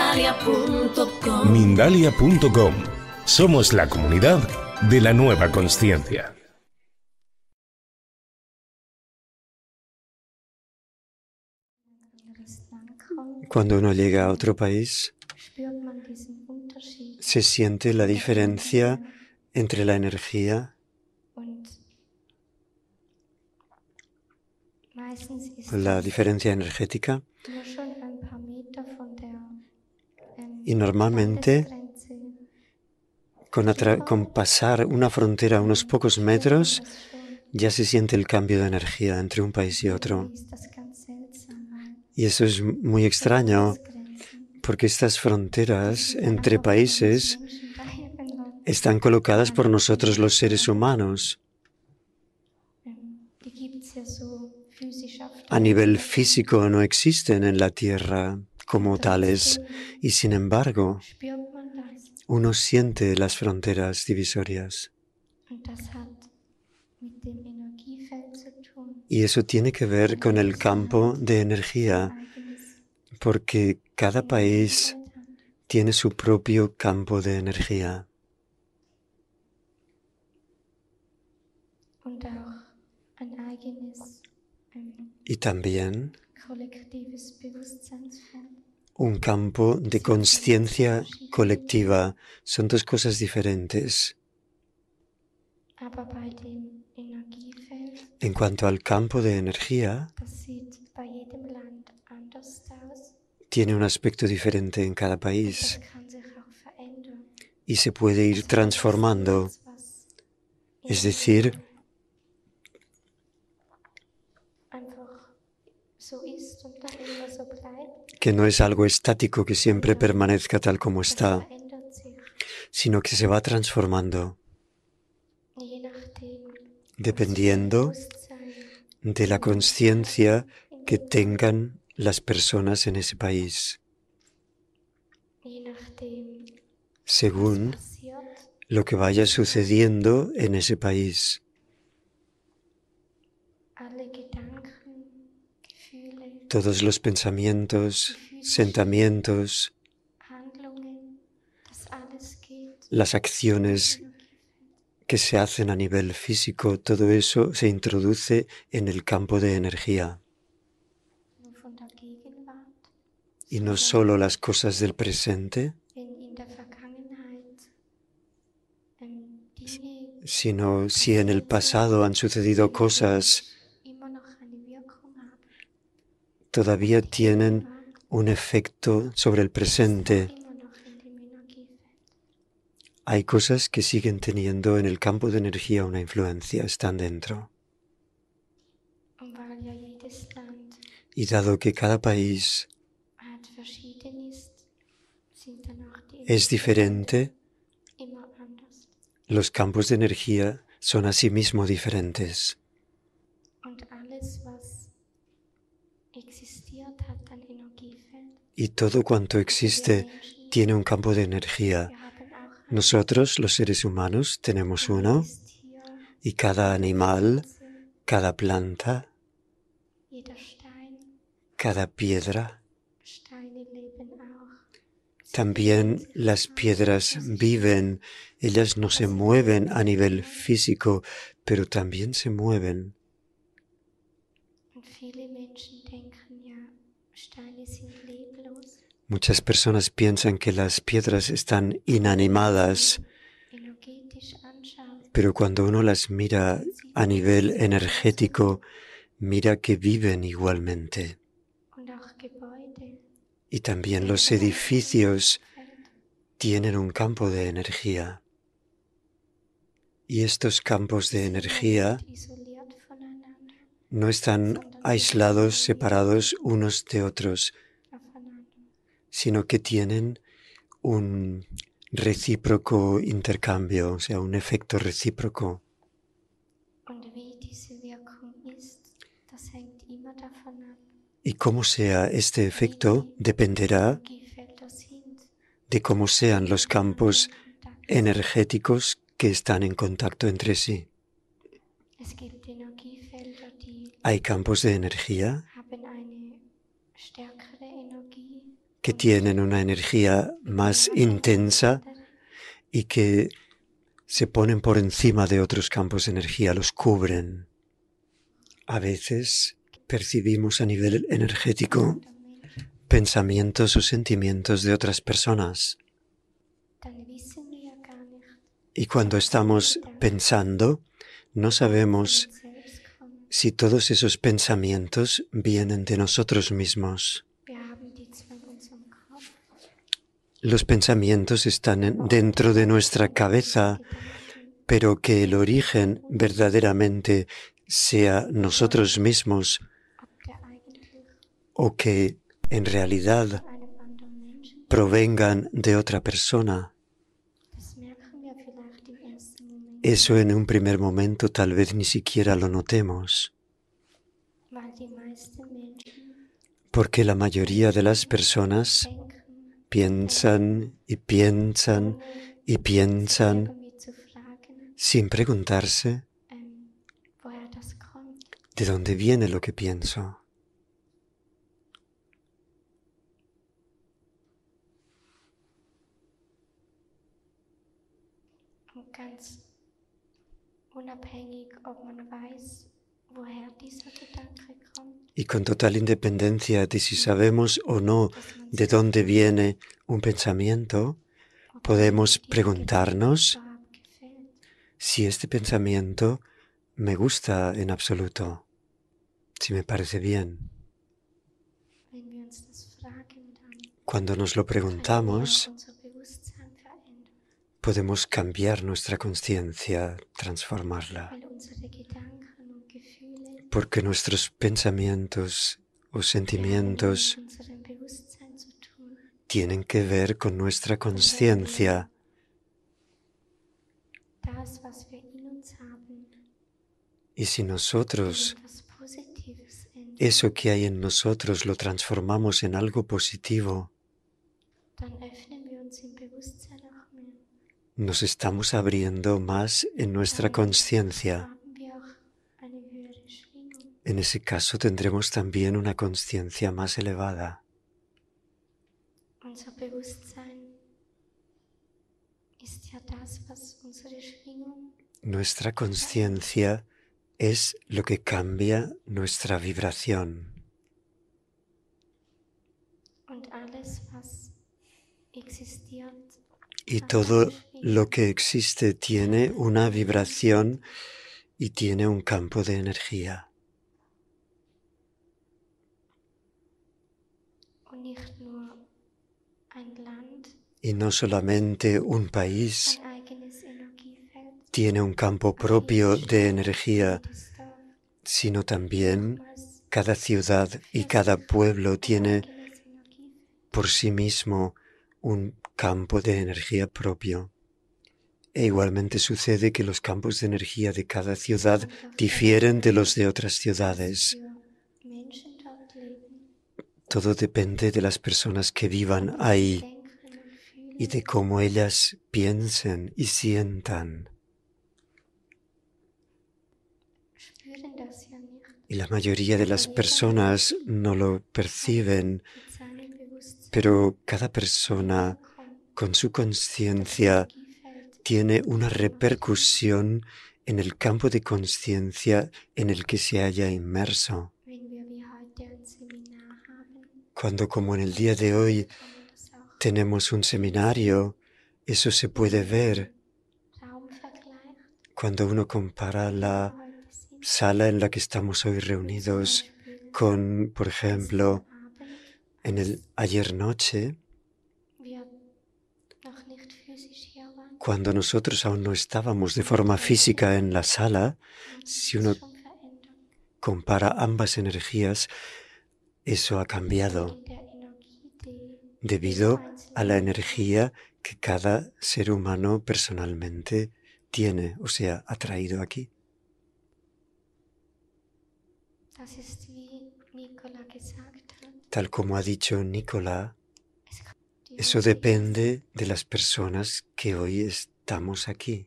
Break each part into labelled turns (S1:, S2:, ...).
S1: Mindalia.com.
S2: Mindalia.com. Somos la comunidad de la nueva consciencia.
S3: Cuando uno llega a otro país, se siente la diferencia entre la energía, la diferencia energética, y normalmente con pasar una frontera unos pocos metros ya se siente el cambio de energía entre un país y otro. Y eso es muy extraño, porque estas fronteras entre países están colocadas por nosotros los seres humanos. A nivel físico no existen en la Tierra como tales, y sin embargo, uno siente las fronteras divisorias. Y eso tiene que ver con el campo de energía, porque cada país tiene su propio campo de energía. Y también un campo de conciencia colectiva. Son dos cosas diferentes. En cuanto al campo de energía, tiene un aspecto diferente en cada país y se puede ir transformando. Es decir, que no es algo estático que siempre permanezca tal como está, sino que se va transformando dependiendo de la conciencia que tengan las personas en ese país, según lo que vaya sucediendo en ese país. Todos los pensamientos, sentimientos, las acciones que se hacen a nivel físico, todo eso se introduce en el campo de energía. Y no solo las cosas del presente, sino si en el pasado han sucedido cosas, todavía tienen un efecto sobre el presente. Hay cosas que siguen teniendo en el campo de energía una influencia, están dentro. Y dado que cada país es diferente, los campos de energía son asimismo diferentes. Y todo cuanto existe tiene un campo de energía. Nosotros, los seres humanos, tenemos uno, y cada animal, cada planta, cada piedra, también las piedras viven, ellas no se mueven a nivel físico, pero también se mueven. Muchas personas piensan que las piedras están inanimadas, pero cuando uno las mira a nivel energético, mira que viven igualmente. Y también los edificios tienen un campo de energía. Y estos campos de energía no están aislados, separados unos de otros, sino que tienen un recíproco intercambio, o sea, un efecto recíproco. Y cómo sea este efecto dependerá de cómo sean los campos energéticos que están en contacto entre sí. Hay campos de energía que tienen una energía más intensa y que se ponen por encima de otros campos de energía, los cubren. A veces percibimos a nivel energético pensamientos o sentimientos de otras personas. Y cuando estamos pensando, no sabemos si todos esos pensamientos vienen de nosotros mismos. Los pensamientos están dentro de nuestra cabeza, pero que el origen verdaderamente sea nosotros mismos o que en realidad provengan de otra persona. Eso en un primer momento tal vez ni siquiera lo notemos, porque la mayoría de las personas piensan y piensan y piensan sin preguntarse de dónde viene lo que pienso. Y con total independencia de si sabemos o no de dónde viene un pensamiento, podemos preguntarnos si este pensamiento me gusta en absoluto, si me parece bien. Cuando nos lo preguntamos, podemos cambiar nuestra conciencia, transformarla. Porque nuestros pensamientos o sentimientos tienen que ver con nuestra conciencia. Y si nosotros, eso que hay en nosotros, lo transformamos en algo positivo, nos estamos abriendo más en nuestra conciencia. En ese caso tendremos también una conciencia más elevada. Nuestra conciencia es lo que cambia nuestra vibración. Y todo lo que existe tiene una vibración y tiene un campo de energía. Y no solamente un país tiene un campo propio de energía, sino también cada ciudad y cada pueblo tiene por sí mismo un campo de energía propio. E igualmente sucede que los campos de energía de cada ciudad difieren de los de otras ciudades. Todo depende de las personas que vivan ahí y de cómo ellas piensen y sientan. Y la mayoría de las personas no lo perciben, pero cada persona con su conciencia tiene una repercusión en el campo de conciencia en el que se haya inmerso. Cuando, como en el día de hoy, tenemos un seminario, eso se puede ver. Cuando uno compara la sala en la que estamos hoy reunidos con, por ejemplo, ayer noche, cuando nosotros aún no estábamos de forma física en la sala, si uno compara ambas energías, eso ha cambiado debido a la energía que cada ser humano personalmente tiene, o sea, ha traído aquí. Tal como ha dicho Nicola, eso depende de las personas que hoy estamos aquí.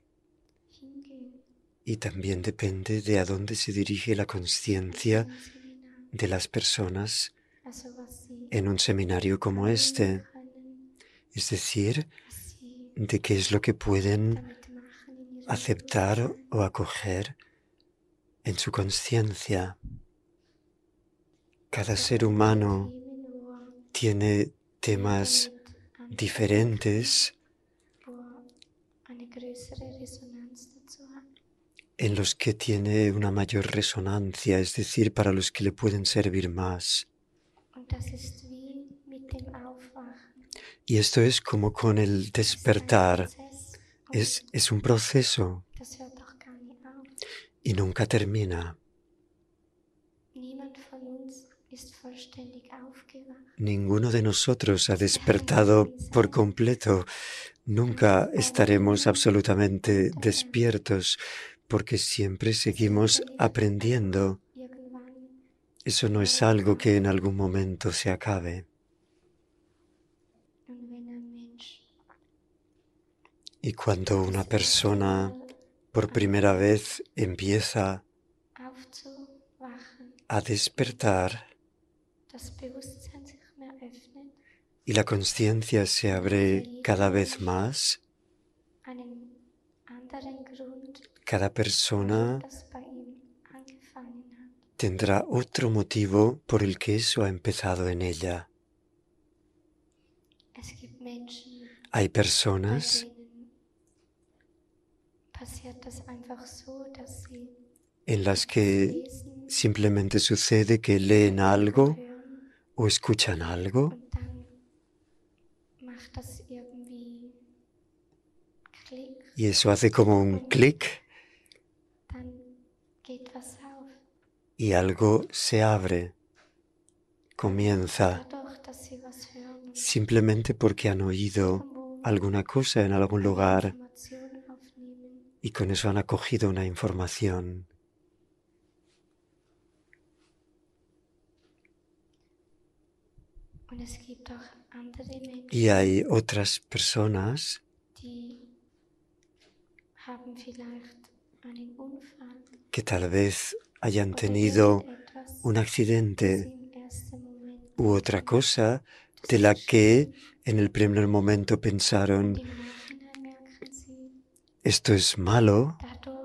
S3: Y también depende de a dónde se dirige la conciencia de las personas en un seminario como este, es decir, de qué es lo que pueden aceptar o acoger en su conciencia. Cada ser humano tiene temas diferentes en los que tiene una mayor resonancia, es decir, para los que le pueden servir más. Y esto es como con el despertar, es un proceso y nunca termina. Ninguno de nosotros ha despertado por completo. Nunca estaremos absolutamente despiertos porque siempre seguimos aprendiendo. Eso no es algo que en algún momento se acabe. Y cuando una persona por primera vez empieza a despertar y la conciencia se abre cada vez más, cada persona tendrá otro motivo por el que eso ha empezado en ella. Hay personas en las que simplemente sucede que leen algo o escuchan algo y eso hace como un clic y algo se abre, comienza, simplemente porque han oído alguna cosa en algún lugar y con eso han acogido una información. Y hay otras personas que tal vez hayan tenido un accidente u otra cosa de la que en el primer momento pensaron, esto es malo,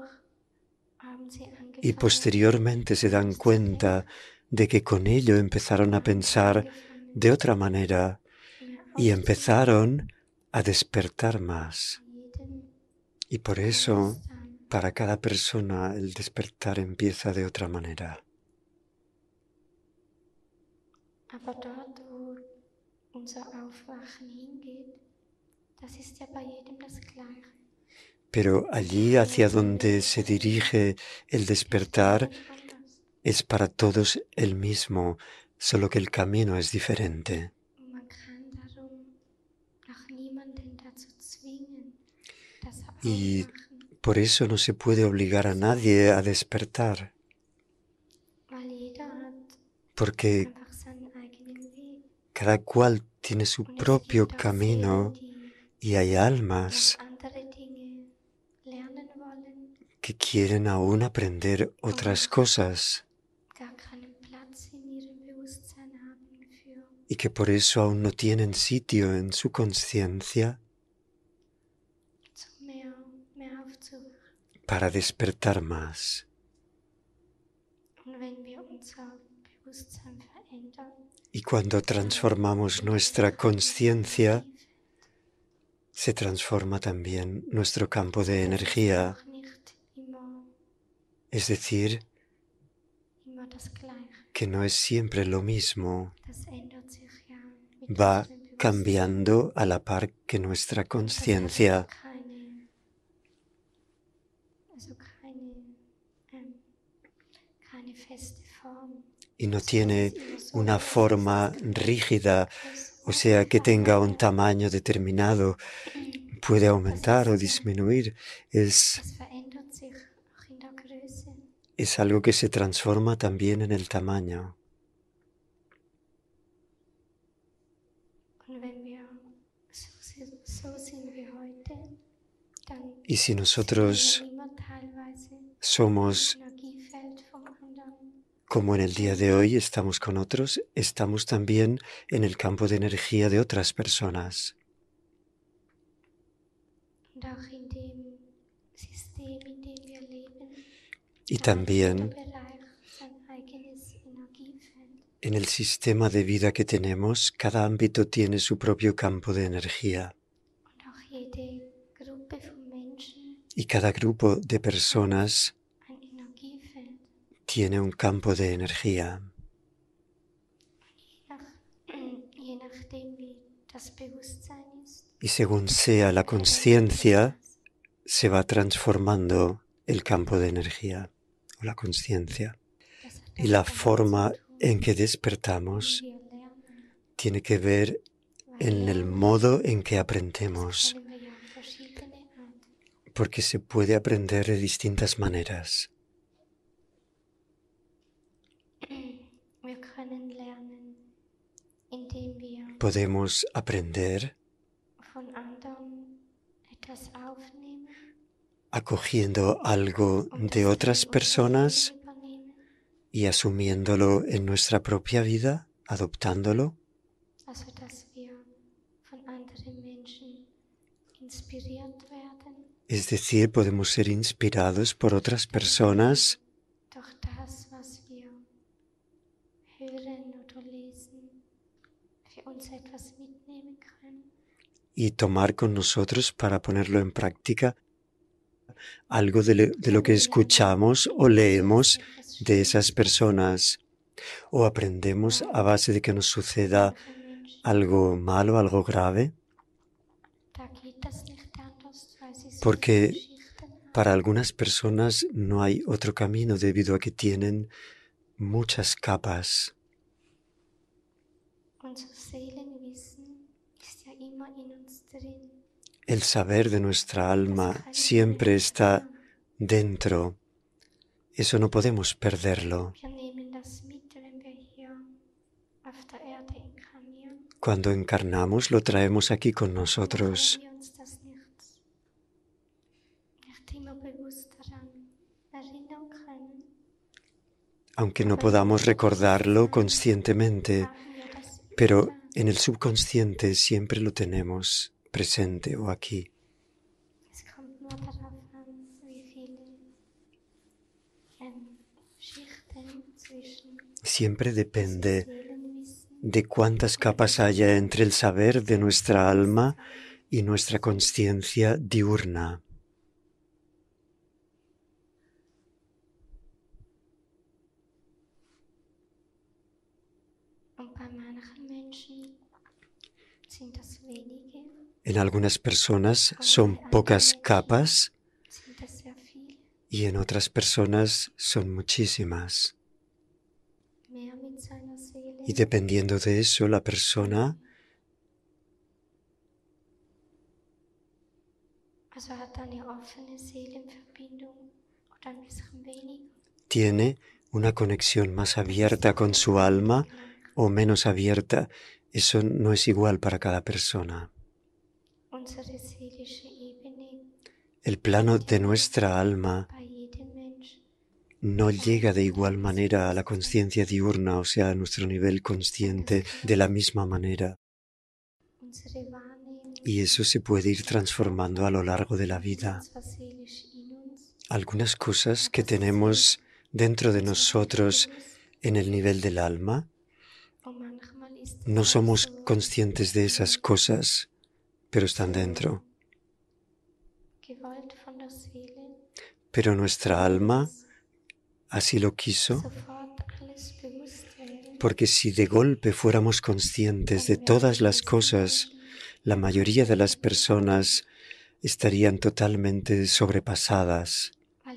S3: y posteriormente se dan cuenta de que con ello empezaron a pensar de otra manera y empezaron a despertar más. Y por eso, para cada persona, el despertar empieza de otra manera. Pero allí hacia donde se dirige el despertar es para todos el mismo, solo que el camino es diferente. Y por eso no se puede obligar a nadie a despertar, porque cada cual tiene su propio camino y hay almas que quieren aún aprender otras cosas y que por eso aún no tienen sitio en su conciencia para despertar más. Y cuando transformamos nuestra conciencia, se transforma también nuestro campo de energía. Es decir, que no es siempre lo mismo, va cambiando a la par que nuestra conciencia. Y no tiene una forma rígida, o sea, que tenga un tamaño determinado, puede aumentar o disminuir. Es algo que se transforma también en el tamaño. Y si nosotros somos como en el día de hoy estamos con otros, estamos también en el campo de energía de otras personas. Y también en el sistema de vida que tenemos, cada ámbito tiene su propio campo de energía. Y cada grupo de personas tiene un campo de energía. Y según sea la conciencia, se va transformando el campo de energía o la conciencia. Y la forma en que despertamos tiene que ver en el modo en que aprendemos, porque se puede aprender de distintas maneras. Podemos aprender acogiendo algo de otras personas y asumiéndolo en nuestra propia vida, adoptándolo. Es decir, podemos ser inspirados por otras personas y tomar con nosotros para ponerlo en práctica algo de lo que escuchamos o leemos de esas personas, o aprendemos a base de que nos suceda algo malo, algo grave, porque para algunas personas no hay otro camino debido a que tienen muchas capas. El saber de nuestra alma siempre está dentro. Eso no podemos perderlo. Cuando encarnamos, lo traemos aquí con nosotros. Aunque no podamos recordarlo conscientemente, pero en el subconsciente siempre lo tenemos presente o aquí. Siempre depende de cuántas capas haya entre el saber de nuestra alma y nuestra conciencia diurna. En algunas personas son pocas capas y en otras personas son muchísimas. Y dependiendo de eso, la persona tiene una conexión más abierta con su alma o menos abierta. Eso no es igual para cada persona. El plano de nuestra alma no llega de igual manera a la conciencia diurna, o sea, a nuestro nivel consciente, de la misma manera. Y eso se puede ir transformando a lo largo de la vida. Algunas cosas que tenemos dentro de nosotros en el nivel del alma, no somos conscientes de esas cosas, pero están dentro. Pero nuestra alma así lo quiso, porque si de golpe fuéramos conscientes de todas las cosas, la mayoría de las personas estarían totalmente sobrepasadas,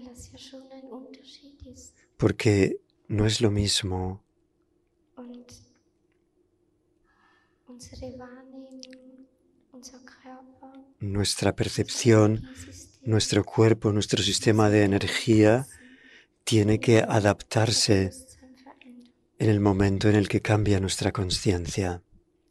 S3: porque no es lo mismo nuestra percepción, nuestro cuerpo, nuestro sistema de energía tiene que adaptarse en el momento en el que cambia nuestra conciencia.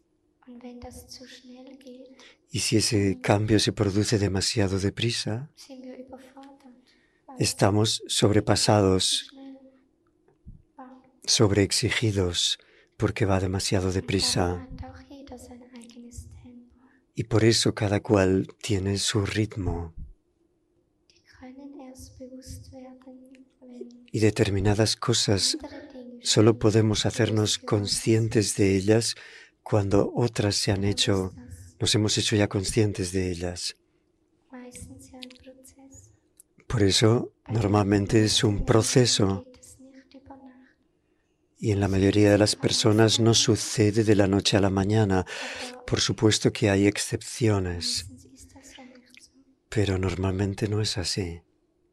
S3: Y si ese cambio se produce demasiado deprisa, estamos sobrepasados sobreexigidos porque va demasiado deprisa.
S1: Hat auch jeder sein eigenes Tempo.
S3: Y por eso cada cual tiene su ritmo.
S1: Die können erst bewusst werden, wenn
S3: Y determinadas cosas
S1: andere Dinge
S3: solo podemos hacernos conscientes de ellas cuando otras se han hecho, nos hemos hecho ya conscientes de ellas.
S1: meistens ja ein Prozess.
S3: Por eso, normalmente es un proceso
S1: Geht es nicht über Nacht.
S3: y en la mayoría de las personas no sucede de la noche a la mañana. Por supuesto que hay excepciones,
S1: Meistens ist das ja nicht so.
S3: pero normalmente no es así.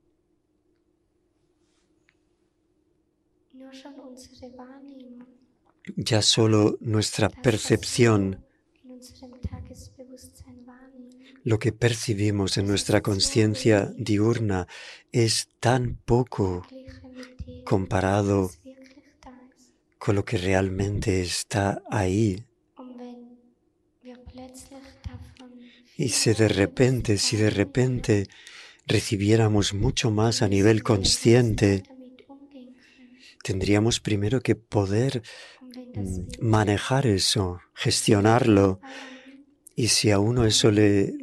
S1: Nur schon unsere Wahrnehmung,
S3: Ya solo nuestra
S1: das, was
S3: percepción,
S1: wir in unserem Tagesbewusstsein wahrnehmen,
S3: lo que percibimos en nuestra conciencia diurna, es tan poco
S1: verglichen mit dem,
S3: comparado
S1: was wirklich da ist.
S3: con lo que realmente está ahí.
S1: Und wenn wir plötzlich davon
S3: Y si de repente recibiéramos mucho más a nivel consciente,
S1: damit umgehen können.
S3: tendríamos primero que poder
S1: Und wenn das wirklich
S3: manejar eso, gestionarlo. Y si a uno eso le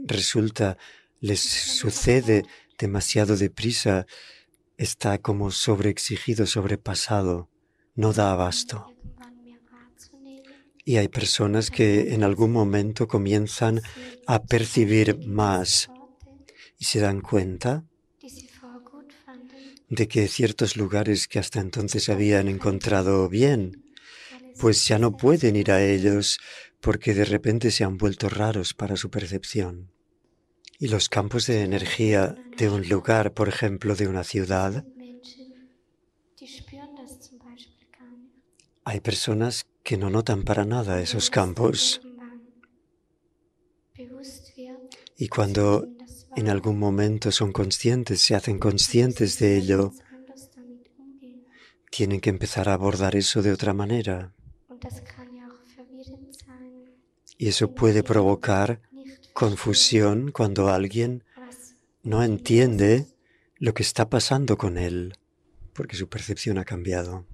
S3: sucede demasiado deprisa, está como sobreexigido, sobrepasado, no da abasto.
S1: irgendwann mehr wahrzunehmen,
S3: Y hay personas que en algún momento comienzan a percibir más
S1: Worte,
S3: y se dan cuenta
S1: die sie vorher gut fanden,
S3: de que ciertos lugares que hasta entonces habían encontrado bien,
S1: weil es
S3: pues ya no pueden ir a ellos porque de repente se han vuelto raros para su percepción. Y los campos de energía de un lugar, por ejemplo, de una ciudad,
S1: sind Menschen, die spüren das zum Beispiel gar nicht.
S3: hay personas que no notan para nada esos campos.
S1: Irgendwann bewusst wird,
S3: Y cuando
S1: nehmen das wahr,
S3: en algún momento son conscientes, se hacen conscientes de ello,
S1: ganz anders damit umgehen.
S3: tienen que empezar a abordar eso de otra manera.
S1: Und das kann ja auch verwirrend sein,
S3: Y eso puede provocar
S1: nicht
S3: confusión cuando alguien
S1: was
S3: no entiende lo que está pasando con él, porque su percepción ha cambiado.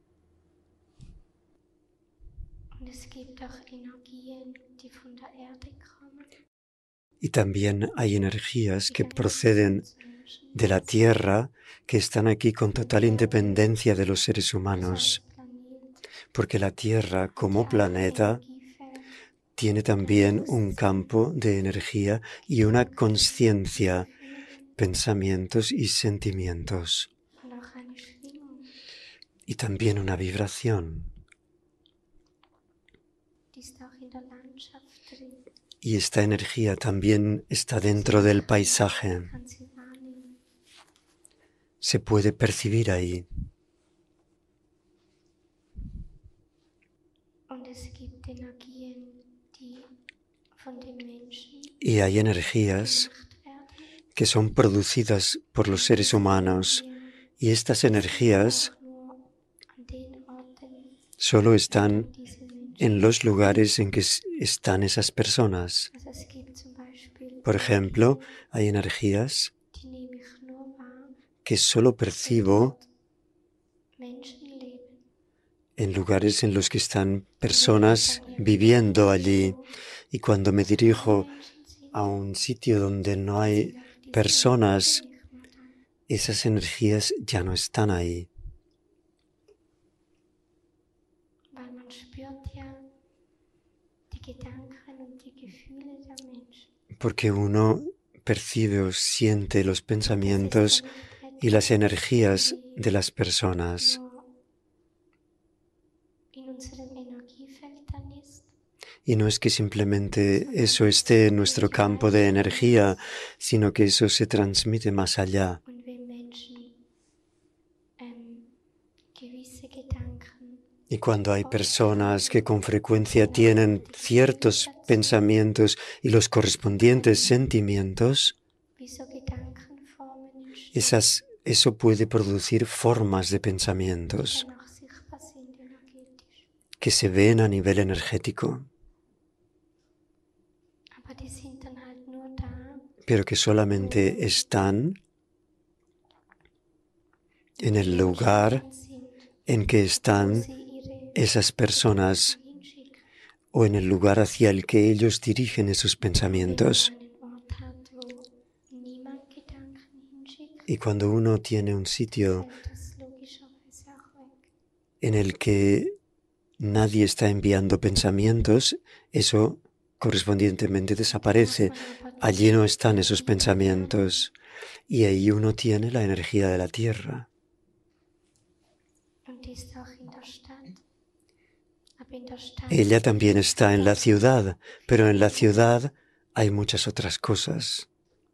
S1: Und es gibt auch Energien, die von der Erde kommen.
S3: Y también hay energías
S1: Die
S3: que
S1: verbinden
S3: proceden
S1: uns Menschen
S3: de la Tierra, que están aquí con total independencia de los seres humanos,
S1: als Planet,
S3: porque la Tierra, como
S1: der auch
S3: planeta,
S1: Energiefeld
S3: tiene también un campo de energía y una conciencia, pensamientos y sentimientos,
S1: und auch eine Schwingung,
S3: y también una vibración.
S1: die ist auch in der Landschaft drin.
S3: Y esta energía también está dentro del paisaje,
S1: Kann sie wahrnehmen.
S3: se puede percibir ahí.
S1: Und es gibt Energien, die von den Menschen
S3: Y hay energías
S1: gemacht werden.
S3: que son producidas por los seres humanos, y estas energías
S1: Auch nur an den Orten
S3: solo están
S1: diese Menschen.
S3: en los lugares en que están esas personas.
S1: Also es gibt zum Beispiel
S3: Por ejemplo, hay energías
S1: die nehme ich nur wahr,
S3: que solo percibo
S1: Menschen leben.
S3: en lugares en los que están personas viviendo allí. Y cuando me dirijo
S1: Menschen sind
S3: a un sitio donde no hay personas,
S1: nicht mehr da.
S3: esas energías ya no están ahí.
S1: Weil man spürt ja die Gedanken und die Gefühle der Menschen.
S3: Porque uno percibe o siente los pensamientos y las energías de las personas.
S1: Nur in unserem Energiefeld dann ist,
S3: Y no es que simplemente eso esté en nuestro campo de energía, sino que eso se transmite más allá.
S1: und wenn Menschen gewisse Gedanken
S3: Y cuando hay personas que con frecuencia tienen ciertos pensamientos y los correspondientes sentimientos,
S1: wie so Gedankenformen entstehen,
S3: eso puede producir formas de pensamientos
S1: die dann auch sichtbar sind energetisch.
S3: que se ven a nivel energético,
S1: Aber die sind dann halt nur da,
S3: pero que solamente están en el lugar
S1: sind,
S3: en que
S1: wo
S3: están
S1: sie ihre
S3: esas personas
S1: hinschicken.
S3: o en el lugar hacia el que ellos dirigen esos
S1: Wenn man
S3: pensamientos.
S1: einen Ort hat, wo niemand Gedanken hinschickt,
S3: Y cuando uno tiene un sitio
S1: fällt das logischerweise auch weg.
S3: en el que nadie está enviando pensamientos, eso correspondientemente
S1: Da darf
S3: desaparece.
S1: man aber
S3: Allí no están
S1: die
S3: esos
S1: Energie haben.
S3: pensamientos y ahí uno tiene la energía de la tierra.
S1: Und die ist auch in der Stadt. Aber in der Stadt
S3: Ella también está en la
S1: das
S3: ciudad, pero en la ciudad hay muchas otras cosas.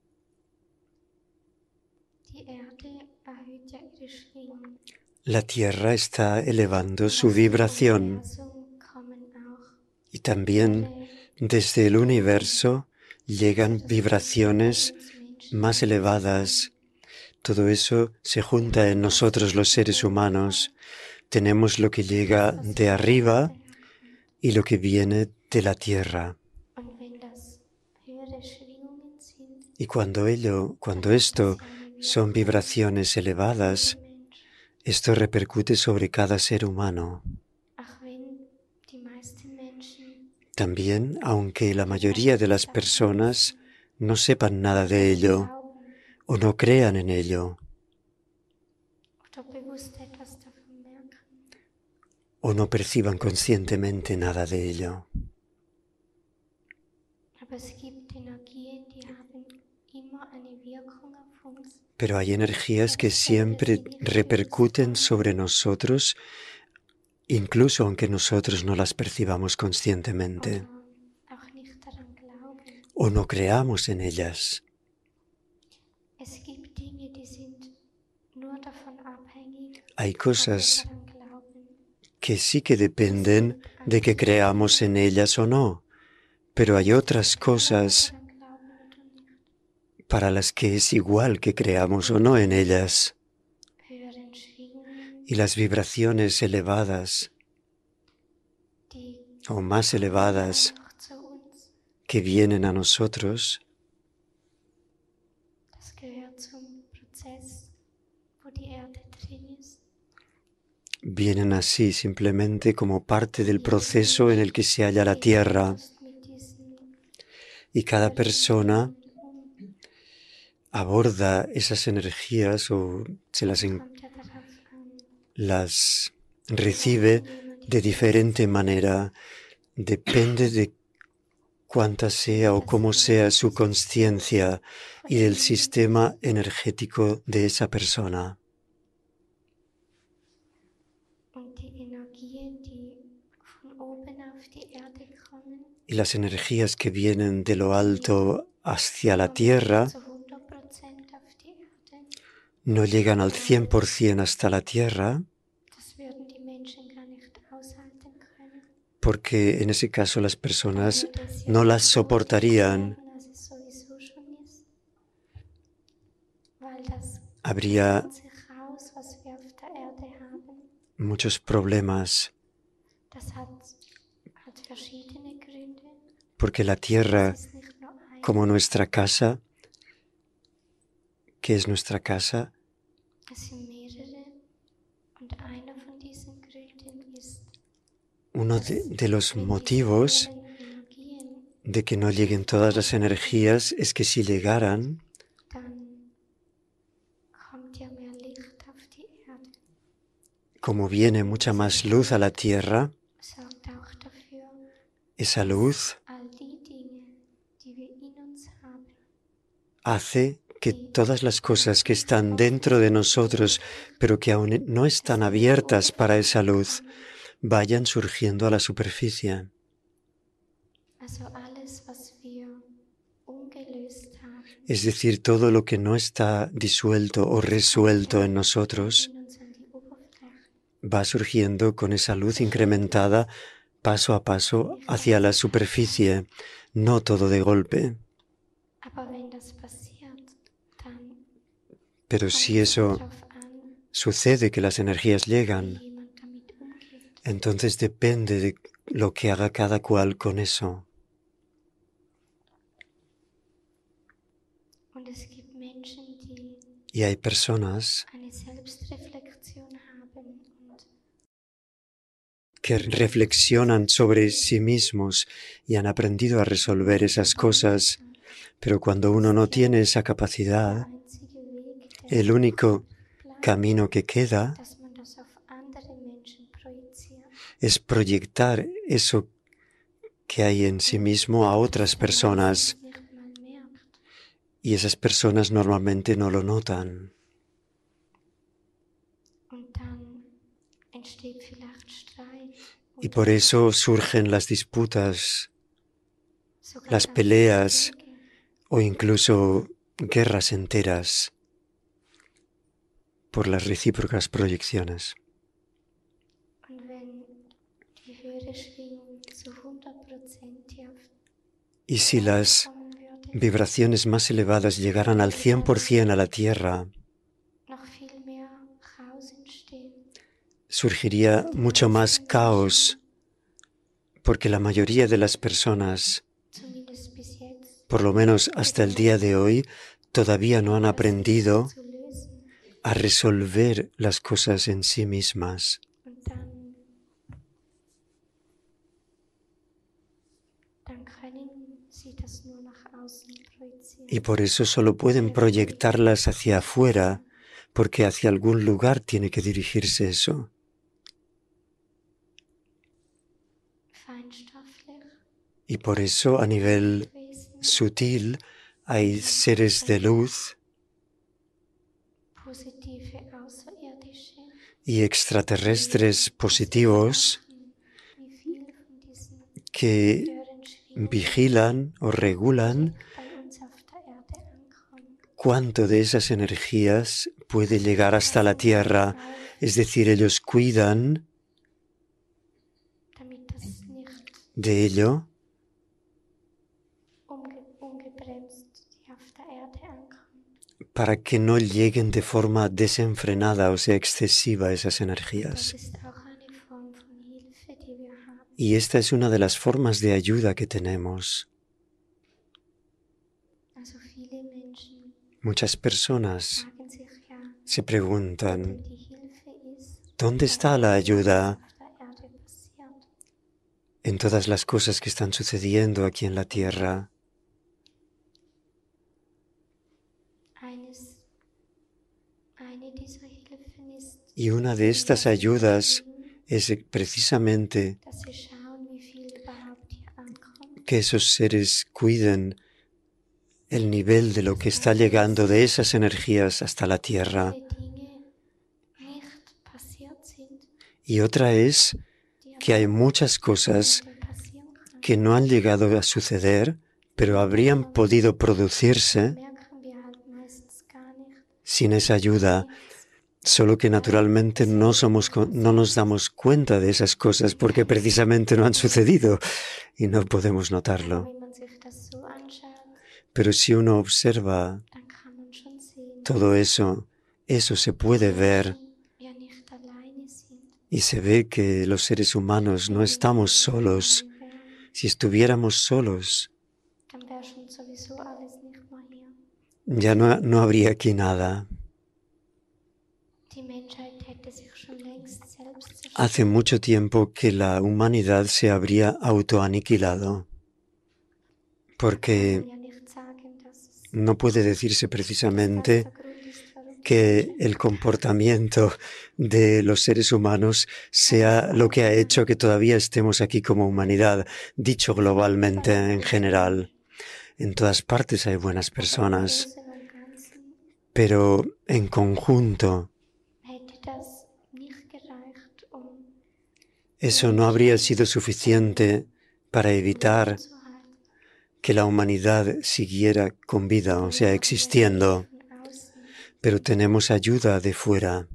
S1: die Erde erhöht ja ihre Schwingung.
S3: La tierra está elevando
S1: Und
S3: su
S1: aus dem
S3: vibración
S1: Universum kommen auch
S3: y también desde el universo llegan vibraciones más elevadas. Todo eso se junta en nosotros los seres humanos. Tenemos lo que llega de arriba y lo que viene de la tierra.
S1: Und wenn das höhere Schwingungen sind,
S3: Y cuando esto son vibraciones elevadas, esto repercute sobre cada ser humano.
S1: auch wenn die meisten Menschen
S3: También, aunque la mayoría de las personas no sepan nada de ello
S1: glauben
S3: o no crean en ello
S1: oder bewusst etwas davon merken,
S3: o no perciban conscientemente nada de ello.
S1: aber es gibt Energien, die haben immer eine Wirkung auf uns.
S3: Pero hay energías que siempre repercuten sobre nosotros, incluso aunque nosotros no las percibamos conscientemente
S1: Oder auch nicht daran glauben.
S3: o no creamos en ellas.
S1: Es gibt Dinge, die sind nur davon abhängig,
S3: Hay
S1: ob wir
S3: cosas
S1: daran glauben.
S3: que sí que dependen de que creamos en ellas o no, pero hay otras cosas
S1: Daran glauben oder nicht.
S3: para las que es igual que creamos o no en ellas.
S1: Höheren Schwingungen,
S3: Y las vibraciones elevadas
S1: die
S3: o más elevadas
S1: einfach zu uns,
S3: que vienen a nosotros,
S1: das gehört zum Prozess, wo die Erde drin ist.
S3: vienen así simplemente como parte del proceso en el que se halla la
S1: Geht
S3: tierra,
S1: anders mit diesen
S3: y cada persona
S1: Schwingungen um.
S3: aborda esas energías o se las,
S1: Kommt ja darauf an,
S3: las recibe de diferente manera. Depende de cuánta sea o cómo sea su conciencia y del sistema energético de esa persona.
S1: und die Energien, die von oben auf die Erde kommen,
S3: Y las energías que vienen de lo alto hacia la tierra
S1: zu 100% auf die Erde.
S3: no llegan al 100% hasta la tierra,
S1: Das würden die Menschen gar nicht aushalten können.
S3: porque en ese caso las personas
S1: Würde es ja
S3: no las
S1: so
S3: soportarían.
S1: werden, als es sowieso schon ist. Weil das
S3: Habría
S1: kommt sich raus, was wir auf der Erde haben.
S3: muchos problemas,
S1: Das hat verschiedene Gründe.
S3: porque la tierra,
S1: Es ist nicht nur ein.
S3: como nuestra casa, que es nuestra casa,
S1: Es sind mehrere. Und einer von diesen Gründen ist,
S3: uno de los
S1: wenn
S3: motivos
S1: diese hohen Energien,
S3: de que no lleguen todas las energías es que si llegaran,
S1: dann kommt ja mehr Licht auf die Erde.
S3: como viene mucha más luz a la tierra,
S1: Sorgt auch dafür,
S3: esa luz
S1: all die Dinge, die wir in uns haben,
S3: hace que todas las cosas que están dentro de nosotros, pero que aún no están abiertas para esa luz, vayan surgiendo a la superficie.
S1: also alles, was wir ungelöst haben,
S3: Es decir, todo lo que no está disuelto o resuelto en nosotros
S1: in uns an die Oberfläche.
S3: va surgiendo con esa luz incrementada paso a paso hacia la superficie, no todo de golpe.
S1: Aber wenn das passiert, dann
S3: Pero si eso
S1: kommt es darauf an,
S3: sucede, que las energías
S1: wie
S3: llegan,
S1: jemand damit umgeht.
S3: entonces depende de lo que haga cada cual con eso.
S1: Und es gibt Menschen, die
S3: Y hay personas
S1: eine Selbstreflexion haben
S3: que reflexionan sobre sí mismos y han aprendido a resolver esas cosas, pero cuando uno no tiene esa capacidad, el único camino que queda es proyectar eso que hay en sí mismo a otras personas, y esas personas normalmente no lo notan. Y por eso surgen las disputas, las peleas o incluso guerras enteras por las recíprocas proyecciones. Y si las vibraciones más elevadas llegaran al 100% a la Tierra, surgiría mucho más caos, porque la mayoría de las personas, por lo menos hasta el día de hoy, todavía no han aprendido a resolver las cosas en sí mismas. Y por eso solo pueden proyectarlas hacia afuera, porque hacia algún lugar tiene que dirigirse eso. Y por eso a nivel sutil hay seres de luz y extraterrestres positivos que vigilan o regulan cuánto de esas energías puede llegar hasta la Tierra. Es decir, ellos cuidan de ello para que no lleguen de forma desenfrenada, o sea, excesiva, esas energías. Y esta es una de las formas de ayuda que tenemos. Muchas personas se preguntan, ¿dónde está la ayuda en todas las cosas que están sucediendo aquí en la Tierra? Y una de estas ayudas es precisamente que esos seres cuiden el nivel de lo que está llegando de esas energías hasta la Tierra. Y otra es que hay muchas cosas que no han llegado a suceder, pero habrían podido producirse sin esa ayuda. Solo que naturalmente no nos damos cuenta de esas cosas porque precisamente no han sucedido y no podemos notarlo. Pero si uno observa todo eso, eso se puede ver y se ve que los seres humanos no estamos solos. Si estuviéramos solos, ya no habría aquí nada. Hace mucho tiempo que la humanidad se habría autoaniquilado, porque no puede decirse precisamente que el comportamiento de los seres humanos sea lo que ha hecho que todavía estemos aquí como humanidad, dicho globalmente en general. En todas partes hay buenas personas, pero en conjunto eso no habría sido suficiente para evitar que la humanidad siguiera con vida, o sea, existiendo. Pero tenemos ayuda de fuera.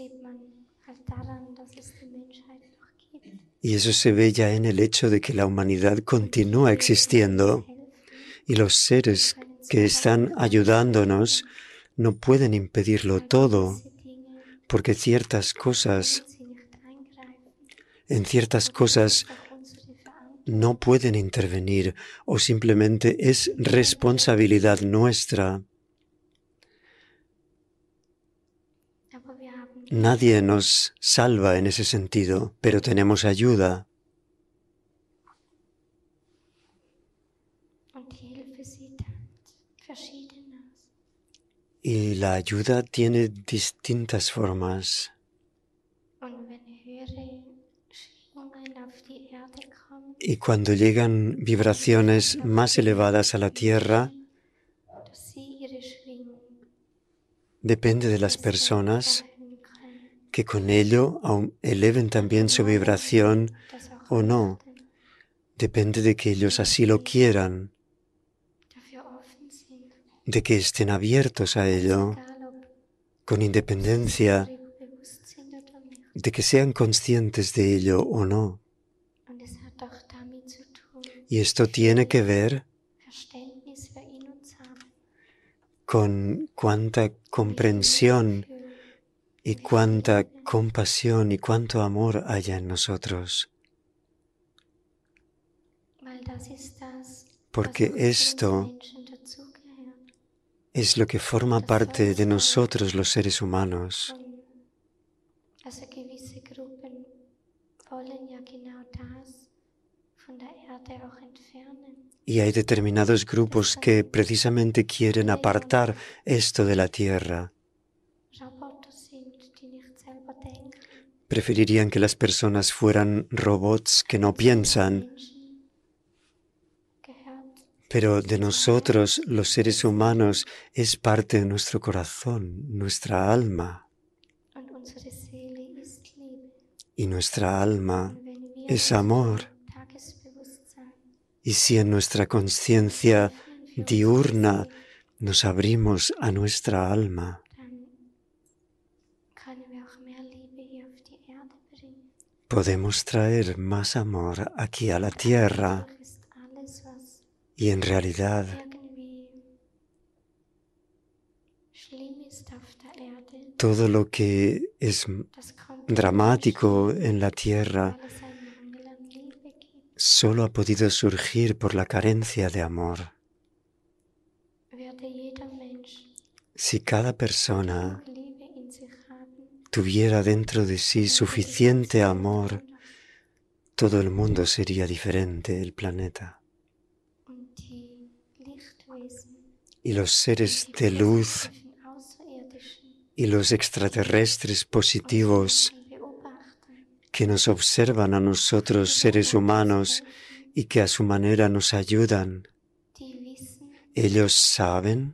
S3: Y eso se ve ya en el hecho de que la humanidad continúa existiendo y los seres que están ayudándonos no pueden impedirlo todo, porque en ciertas cosas no pueden intervenir o simplemente es responsabilidad nuestra. Nadie nos salva en ese sentido, pero tenemos ayuda. Y la ayuda tiene distintas formas. Y cuando llegan vibraciones más elevadas a la tierra, depende de las personas que con ello eleven también su vibración o no. Depende de que ellos así lo quieran, de que estén abiertos a ello, con independencia de que sean conscientes de ello o no. Y esto tiene que ver con cuánta comprensión y cuánta compasión y cuánto amor haya en nosotros. Porque esto es lo que forma parte de nosotros los seres humanos. Y hay determinados grupos que precisamente quieren apartar esto de la tierra. Preferirían que las personas fueran robots que no piensan. Pero de nosotros, los seres humanos, es parte de nuestro corazón, nuestra alma. Y nuestra alma es amor. Y si en nuestra conciencia diurna nos abrimos a nuestra alma, podemos traer más amor aquí a la tierra. Y en realidad, todo lo que es dramático en la tierra solo ha podido surgir por la carencia de amor. Si cada persona tuviera dentro de sí suficiente amor, todo el mundo sería diferente, el planeta. Y los seres de luz y los extraterrestres positivos que nos observan a nosotros, seres humanos, y que a su manera nos ayudan, ellos saben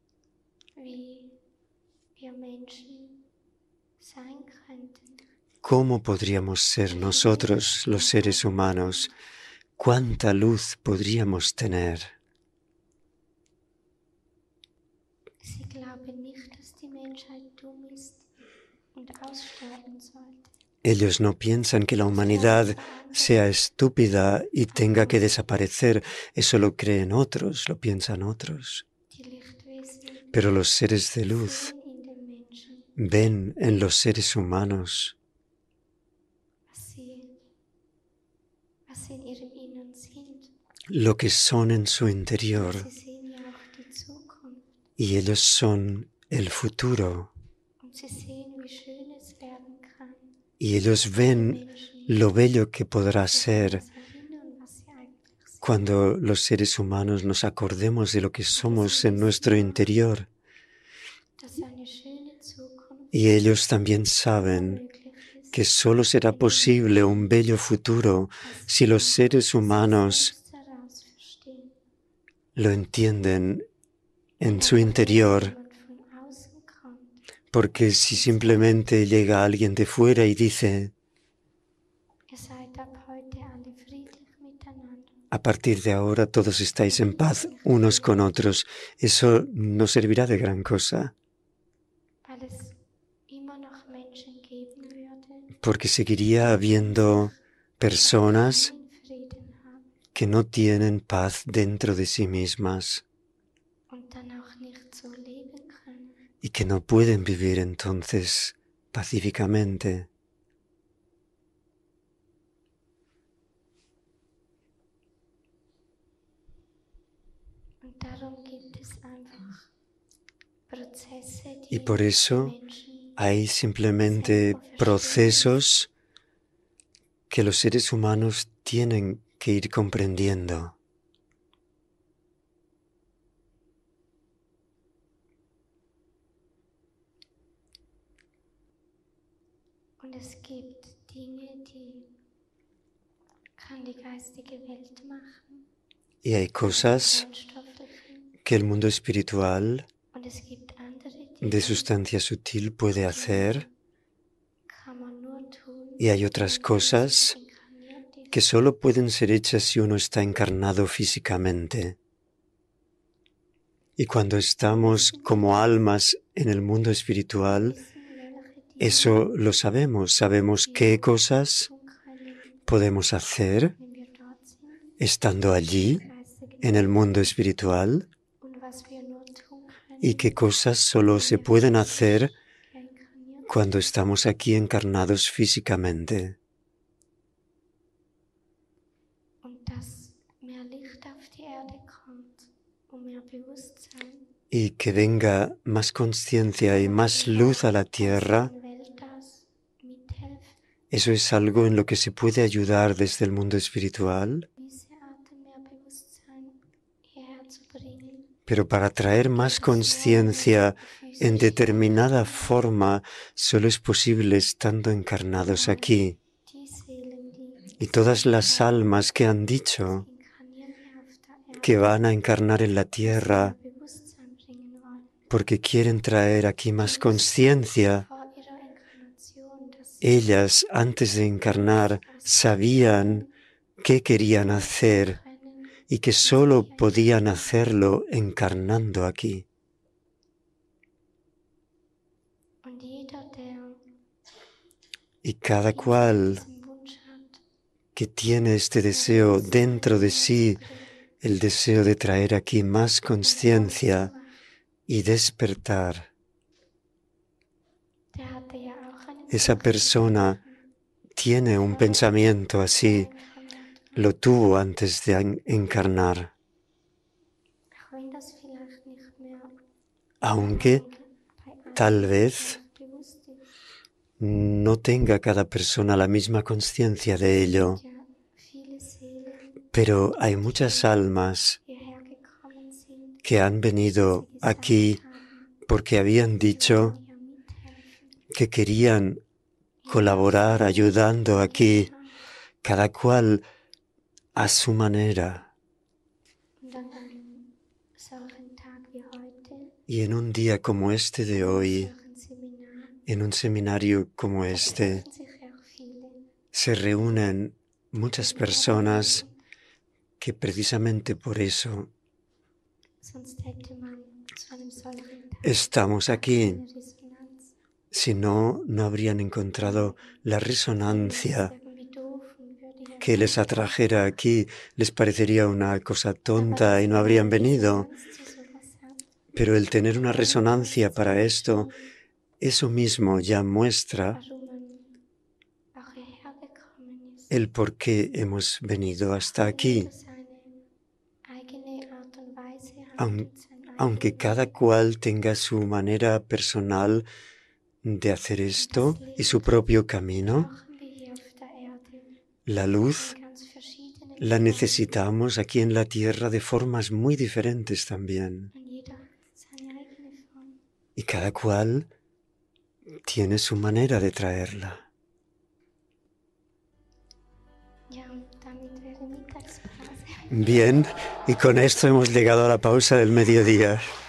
S3: cómo podríamos ser nosotros, los seres humanos, cuánta luz podríamos tener. Ellos no piensan que la humanidad sea estúpida y tenga que desaparecer. Eso lo creen otros, lo piensan otros. Pero los seres de luz ven en los seres humanos lo que son en su interior. Y ellos son el futuro. Y ellos ven lo bello que podrá ser cuando los seres humanos nos acordemos de lo que somos en nuestro interior. Y ellos también saben que solo será posible un bello futuro si los seres humanos lo entienden en su interior. Porque si simplemente llega alguien de fuera y dice, a partir de ahora todos estáis en paz unos con otros, eso no servirá de gran cosa. Porque seguiría habiendo personas que no tienen paz dentro de sí mismas y que no pueden vivir entonces pacíficamente. Y por eso Hay simplemente procesos que los seres humanos tienen que ir comprendiendo.
S1: Und es gibt Dinge, die kann die geistige Welt machen,
S3: Y hay cosas
S1: feinstofflichen,
S3: que el mundo espiritual
S1: und es gibt andere
S3: de
S1: Dinge,
S3: sustancia sutil puede hacer,
S1: kann man nur tun,
S3: y hay otras cosas
S1: inkarniert ist.
S3: que solo pueden ser hechas si uno está encarnado físicamente. Y cuando estamos como almas en el mundo espiritual, eso lo sabemos. Sabemos qué cosas podemos hacer
S1: Wenn wir dort sind,
S3: estando allí
S1: geistige
S3: en el mundo espiritual
S1: und was wir nur tun können,
S3: y qué cosas solo se pueden hacer
S1: inkarniert.
S3: cuando estamos aquí encarnados físicamente.
S1: Und dass mehr Licht auf die Erde kommt und mehr Bewusstsein.
S3: Y que venga más conciencia y más luz a la tierra,
S1: Mithelfen,
S3: eso es algo en lo que se puede ayudar desde el mundo espiritual,
S1: diese Arten mehr Bewusstsein hierher zu bringen.
S3: pero para traer más conciencia en determinada forma solo es posible estando encarnados aquí.
S1: Die Seelen, die
S3: Y todas las almas que han dicho
S1: inkarnieren hier auf der Erde,
S3: que van a encarnar en la tierra
S1: Bewusstsein bringen wollen,
S3: porque quieren traer aquí más conciencia,
S1: vor ihrer Inkarnation, dass
S3: ellas antes de encarnar sabían qué querían hacer
S1: können,
S3: y que solo podían hacerlo encarnando aquí.
S1: und jeder, der
S3: Y cada cual
S1: diesen Wunsch hat,
S3: que tiene este deseo dentro de sí, el deseo de traer aquí más conciencia y despertar,
S1: der hatte ja auch einen
S3: esa persona tiene un pensamiento así, lo tuvo antes de encarnar,
S1: auch wenn das vielleicht nicht mehr
S3: aunque
S1: bei allen
S3: tal vez
S1: bewusst ist.
S3: no tenga cada persona la misma conciencia de ello,
S1: Ja, viele Seelen
S3: pero hay muchas almas
S1: hierher gekommen sind,
S3: que han venido aquí porque habían dicho
S1: hier mithelfen.
S3: que querían colaborar ayudando aquí, cada cual a su manera.
S1: Und an einem solchen Tag wie heute,
S3: Y en un día como este de hoy,
S1: solchen Seminar,
S3: en un seminario como este,
S1: treffen sich auch viele.
S3: se reúnen muchas personas que precisamente por eso
S1: Sonst hätte man zu einem solchen Tag
S3: estamos aquí.
S1: keine Resonanz.
S3: Si no, no habrían encontrado la resonancia
S1: Irgendwie doof und würde hier
S3: que les atrajera aquí. Les parecería una cosa tonta y no habrían venido.
S1: Resonanz zu sowas hat.
S3: Pero el tener una resonancia para esto, eso mismo ya muestra
S1: Warum man auch hierher gekommen ist.
S3: el por qué hemos venido hasta aquí.
S1: Seine eigene Art und Weise hat
S3: Aun-
S1: und sein
S3: Aunque cada cual tenga su manera personal de hacer esto y su propio camino,
S1: brauchen wir hier auf der Erde
S3: la luz
S1: in ganz verschiedenen
S3: la necesitamos aquí en la tierra de formas muy diferentes también.
S1: und jeder hat seine eigene Form.
S3: Y cada cual tiene su manera de traerla.
S1: Ja, und damit wäre Mittagspause.
S3: Bien, y con esto hemos llegado a la pausa del mediodía.